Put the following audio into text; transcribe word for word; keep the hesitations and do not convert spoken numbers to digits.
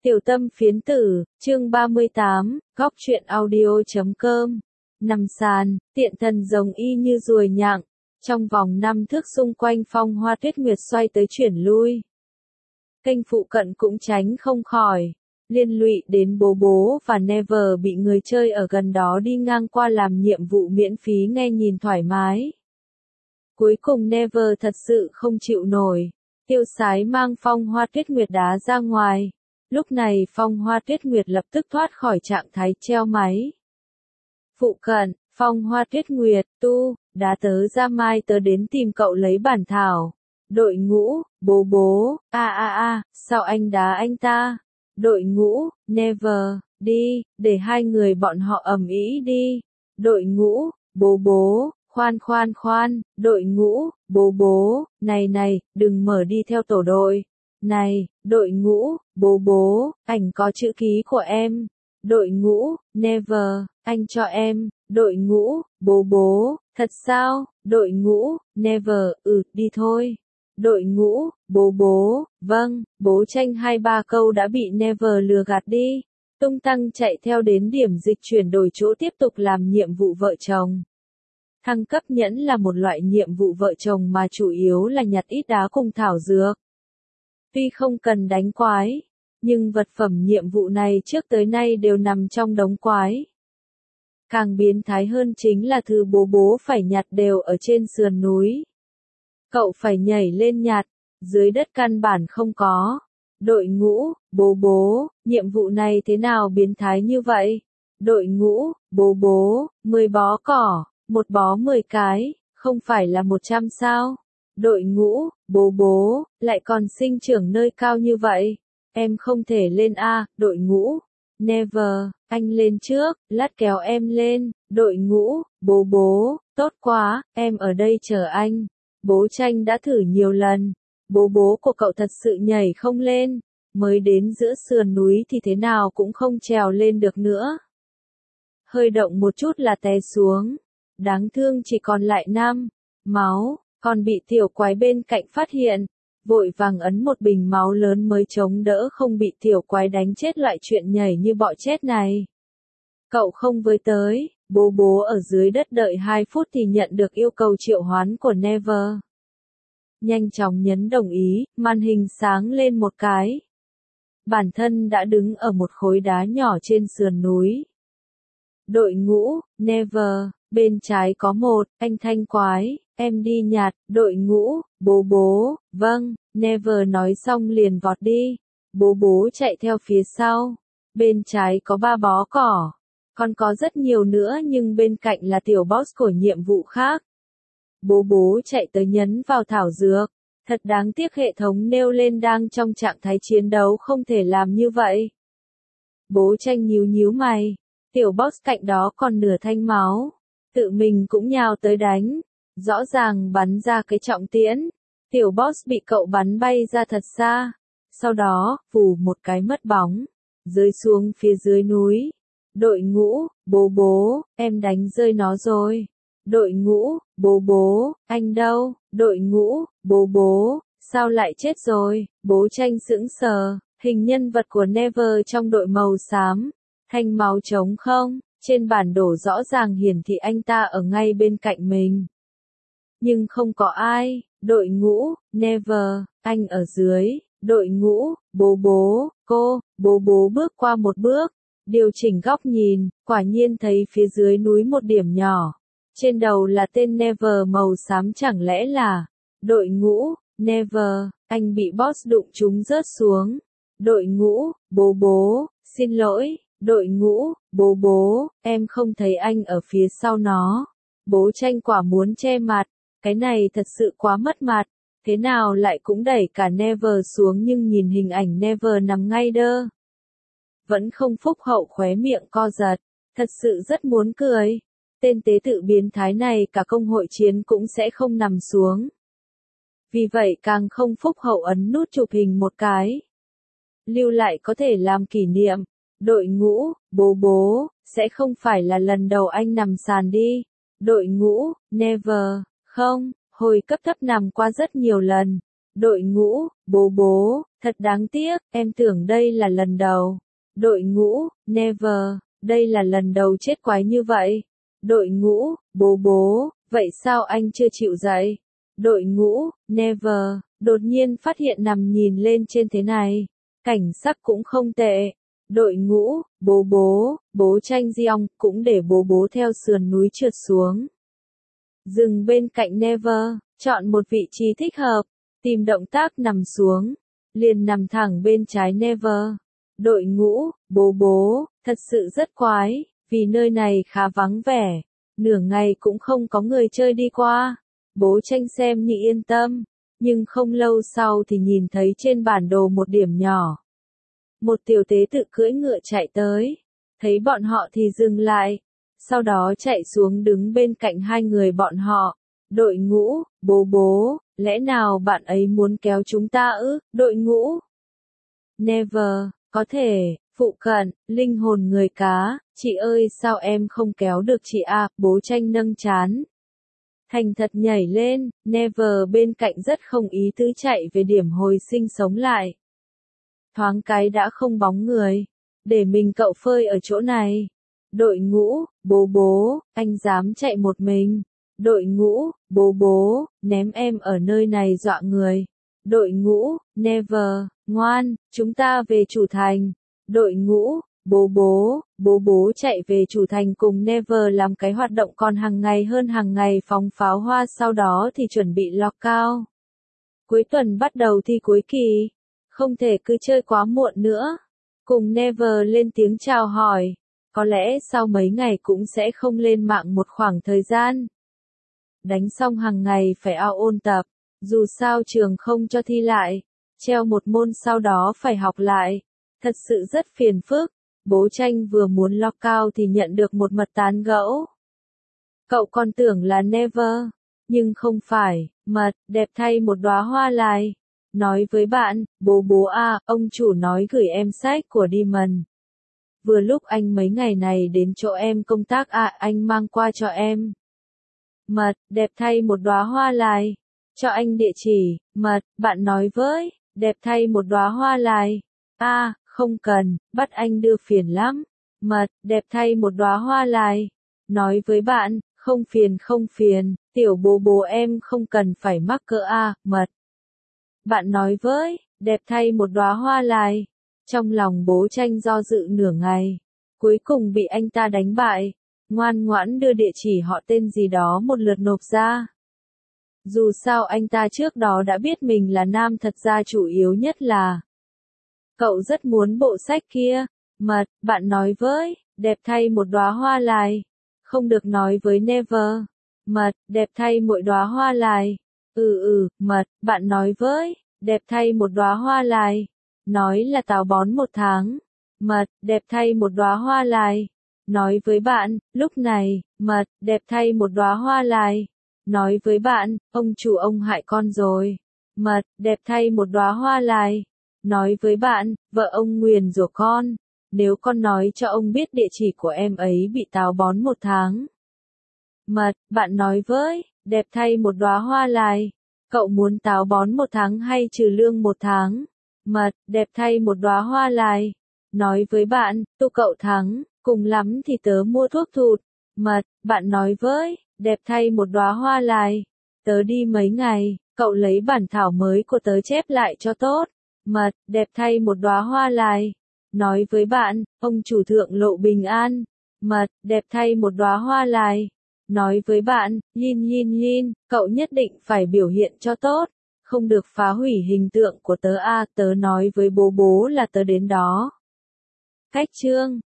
Tiểu tâm phiến tử, chương ba mươi tám, góc truyện audio.com. Nằm sàn, tiện thần rồng y như ruồi nhặng, trong vòng năm thước xung quanh phong hoa tuyết nguyệt xoay tới chuyển lui. Kênh phụ cận cũng tránh không khỏi, liên lụy đến bố bố và Never bị người chơi ở gần đó đi ngang qua làm nhiệm vụ miễn phí nghe nhìn thoải mái. Cuối cùng Never thật sự không chịu nổi, tiêu sái mang phong hoa tuyết nguyệt đá ra ngoài. Lúc này phong hoa tuyết nguyệt lập tức thoát khỏi trạng thái treo máy. Phụ cận, phong hoa tuyết nguyệt, tu, đá tớ ra mai tớ đến tìm cậu lấy bản thảo. Đội ngũ, bố bố, a a a, sao anh đá anh ta? Đội ngũ, Never, đi, để hai người bọn họ ầm ĩ đi. Đội ngũ, bố bố, khoan khoan khoan, đội ngũ, bố bố, này này, đừng mở đi theo tổ đội. Này, đội ngũ, bố bố, ảnh có chữ ký của em. Đội ngũ, Never, anh cho em. Đội ngũ, bố bố, thật sao? Đội ngũ, Never, ừ, đi thôi. Đội ngũ, bố bố, vâng, bố tranh hai ba câu đã bị Never lừa gạt đi. Tung tăng chạy theo đến điểm dịch chuyển đổi chỗ tiếp tục làm nhiệm vụ vợ chồng. Thăng cấp nhẫn là một loại nhiệm vụ vợ chồng mà chủ yếu là nhặt ít đá cùng thảo dược. Tuy không cần đánh quái, nhưng vật phẩm nhiệm vụ này trước tới nay đều nằm trong đống quái. Càng biến thái hơn chính là thứ bố bố phải nhặt đều ở trên sườn núi. Cậu phải nhảy lên nhặt, dưới đất căn bản không có. Đội ngũ, bố bố, nhiệm vụ này thế nào biến thái như vậy? Đội ngũ, bố bố, mười bó cỏ, một bó mười cái, không phải là một trăm sao? Đội ngũ, bố bố, lại còn sinh trưởng nơi cao như vậy. Em không thể lên a, đội ngũ. Never, anh lên trước, lát kéo em lên. Đội ngũ, bố bố, tốt quá, em ở đây chờ anh. Bố tranh đã thử nhiều lần. Bố bố của cậu thật sự nhảy không lên. Mới đến giữa sườn núi thì thế nào cũng không trèo lên được nữa. Hơi động một chút là té xuống. Đáng thương chỉ còn lại năm máu. Còn bị tiểu quái bên cạnh phát hiện, vội vàng ấn một bình máu lớn mới chống đỡ không bị tiểu quái đánh chết loại chuyện nhảy như bọ chết này. Cậu không với tới, bố bố ở dưới đất đợi hai phút thì nhận được yêu cầu triệu hoán của Never. Nhanh chóng nhấn đồng ý, màn hình sáng lên một cái. Bản thân đã đứng ở một khối đá nhỏ trên sườn núi. Đội ngũ, Never, bên trái có một, anh thanh quái. Em đi nhặt, đội ngũ, bố bố, vâng, Never nói xong liền vọt đi. Bố bố chạy theo phía sau. Bên trái có ba bó cỏ. Còn có rất nhiều nữa nhưng bên cạnh là tiểu boss của nhiệm vụ khác. Bố bố chạy tới nhấn vào thảo dược. Thật đáng tiếc hệ thống nêu lên đang trong trạng thái chiến đấu không thể làm như vậy. Bố tranh nhíu nhíu mày. Tiểu boss cạnh đó còn nửa thanh máu. Tự mình cũng nhào tới đánh. Rõ ràng bắn ra cái trọng tiễn, tiểu boss bị cậu bắn bay ra thật xa, sau đó, vù một cái mất bóng, rơi xuống phía dưới núi. Đội ngũ, bố bố, em đánh rơi nó rồi. Đội ngũ, bố bố, anh đâu? Đội ngũ, bố bố, sao lại chết rồi? Bố tranh sững sờ, hình nhân vật của Never trong đội màu xám, thanh máu trống không, trên bản đồ rõ ràng hiển thị anh ta ở ngay bên cạnh mình. Nhưng không có ai, đội ngũ, Never, anh ở dưới, đội ngũ, bố bố, cô, bố bố bước qua một bước, điều chỉnh góc nhìn, quả nhiên thấy phía dưới núi một điểm nhỏ. Trên đầu là tên Never màu xám chẳng lẽ là, đội ngũ, Never, anh bị boss đụng trúng rớt xuống. Đội ngũ, bố bố, xin lỗi, đội ngũ, bố bố, em không thấy anh ở phía sau nó. Bố tranh quả muốn che mặt. Cái này thật sự quá mất mặt, thế nào lại cũng đẩy cả Never xuống nhưng nhìn hình ảnh Never nằm ngay đơ. Vẫn không phúc hậu khóe miệng co giật, thật sự rất muốn cười. Tên tế tự biến thái này cả công hội chiến cũng sẽ không nằm xuống. Vì vậy càng không phúc hậu ấn nút chụp hình một cái. Lưu lại có thể làm kỷ niệm, đội ngũ, bố bố, sẽ không phải là lần đầu anh nằm sàn đi. Đội ngũ, Never. Không, hồi cấp thấp nằm qua rất nhiều lần, Đội ngũ, bố bố, thật đáng tiếc, em tưởng đây là lần đầu. Đội ngũ, never, đây là lần đầu chết quái như vậy. Đội ngũ, bố bố, vậy sao anh chưa chịu dậy? Đội ngũ, never, đột nhiên phát hiện nằm nhìn lên trên thế này. Cảnh sắc cũng không tệ. Đội ngũ, bố bố, bố tranh giong, cũng để bố bố theo sườn núi trượt xuống. Dừng bên cạnh never, chọn một vị trí thích hợp, tìm động tác nằm xuống, liền nằm thẳng bên trái never. Đội ngũ, bố bố, thật sự rất quái, vì nơi này khá vắng vẻ, nửa ngày cũng không có người chơi đi qua. Bố tranh xem như yên tâm, nhưng không lâu sau thì nhìn thấy trên bản đồ một điểm nhỏ. Một tiểu tế tự cưỡi ngựa chạy tới, thấy bọn họ thì dừng lại, sau đó chạy xuống đứng bên cạnh hai người bọn họ. Đội ngũ, bố bố, lẽ nào bạn ấy muốn kéo chúng ta ư? Đội ngũ, never, có thể, phụ cận, linh hồn người cá, chị ơi sao em không kéo được chị à? Bố tranh nâng chán. Thành thật nhảy lên, never bên cạnh rất không ý tứ chạy về điểm hồi sinh sống lại. Thoáng cái đã không bóng người, để mình cậu phơi ở chỗ này. Đội ngũ, bố bố, anh dám chạy một mình. Đội ngũ, bố bố, ném em ở nơi này dọa người. Đội ngũ, never, ngoan, chúng ta về chủ thành. Đội ngũ, bố bố, bố bố chạy về chủ thành cùng never làm cái hoạt động còn hàng ngày hơn hàng ngày phóng pháo hoa, sau đó thì chuẩn bị lockout. Cuối tuần bắt đầu thi cuối kỳ, không thể cứ chơi quá muộn nữa. Cùng never lên tiếng chào hỏi, có lẽ sau mấy ngày cũng sẽ không lên mạng một khoảng thời gian. Đánh xong hàng ngày phải ao ôn tập, dù sao trường không cho thi lại, treo một môn sau đó phải học lại, thật sự rất phiền phức. Bố tranh vừa muốn lockout thì nhận được một mật tán gẫu. Cậu còn tưởng là never, nhưng không phải, mật, đẹp thay một đóa hoa lại. Nói với bạn, bố bố à, ông chủ nói gửi em sách của Demon. Vừa lúc anh mấy ngày này đến chỗ em công tác à, anh mang qua cho em. Mật, đẹp thay một đóa hoa lại. Cho anh địa chỉ, mật, bạn nói với, đẹp thay một đóa hoa lại. À, không cần, bắt anh đưa phiền lắm. Mật, đẹp thay một đóa hoa lại. Nói với bạn, không phiền không phiền, tiểu bố bố em không cần phải mắc cỡ à, mật. Bạn nói với, đẹp thay một đóa hoa lại. Trong lòng bố tranh do dự nửa ngày, cuối cùng bị anh ta đánh bại, ngoan ngoãn đưa địa chỉ họ tên gì đó một lượt nộp ra. Dù sao anh ta trước đó đã biết mình là nam, thật ra chủ yếu nhất là cậu rất muốn bộ sách kia. Mật, bạn nói với, đẹp thay một đóa hoa lại. Không được nói với never. Mật, đẹp thay mỗi đóa hoa lại. Ừ ừ, mật, bạn nói với, đẹp thay một đóa hoa lại. Nói là táo bón một tháng. Mật, đẹp thay một đóa hoa lại. Nói với bạn, lúc này, mật, đẹp thay một đóa hoa lại. Nói với bạn, ông chủ ông hại con rồi. Mật, đẹp thay một đóa hoa lại. Nói với bạn, vợ ông nguyền rủa con. Nếu con nói cho ông biết địa chỉ của em ấy bị táo bón một tháng. Mật, bạn nói với, đẹp thay một đóa hoa lại. Cậu muốn táo bón một tháng hay trừ lương một tháng? Mật, đẹp thay một đóa hoa lại. Nói với bạn, tu cậu thắng, cùng lắm thì tớ mua thuốc thụt. Mật, bạn nói với, đẹp thay một đóa hoa lại. Tớ đi mấy ngày, cậu lấy bản thảo mới của tớ chép lại cho tốt. Mật, đẹp thay một đóa hoa lại. Nói với bạn, ông chủ thượng lộ bình an. Mật, đẹp thay một đóa hoa lại. Nói với bạn, yin yin yin, cậu nhất định phải biểu hiện cho tốt. Không được phá hủy hình tượng của tớ a, à, tớ nói với bố bố là tớ đến đó. Cách chương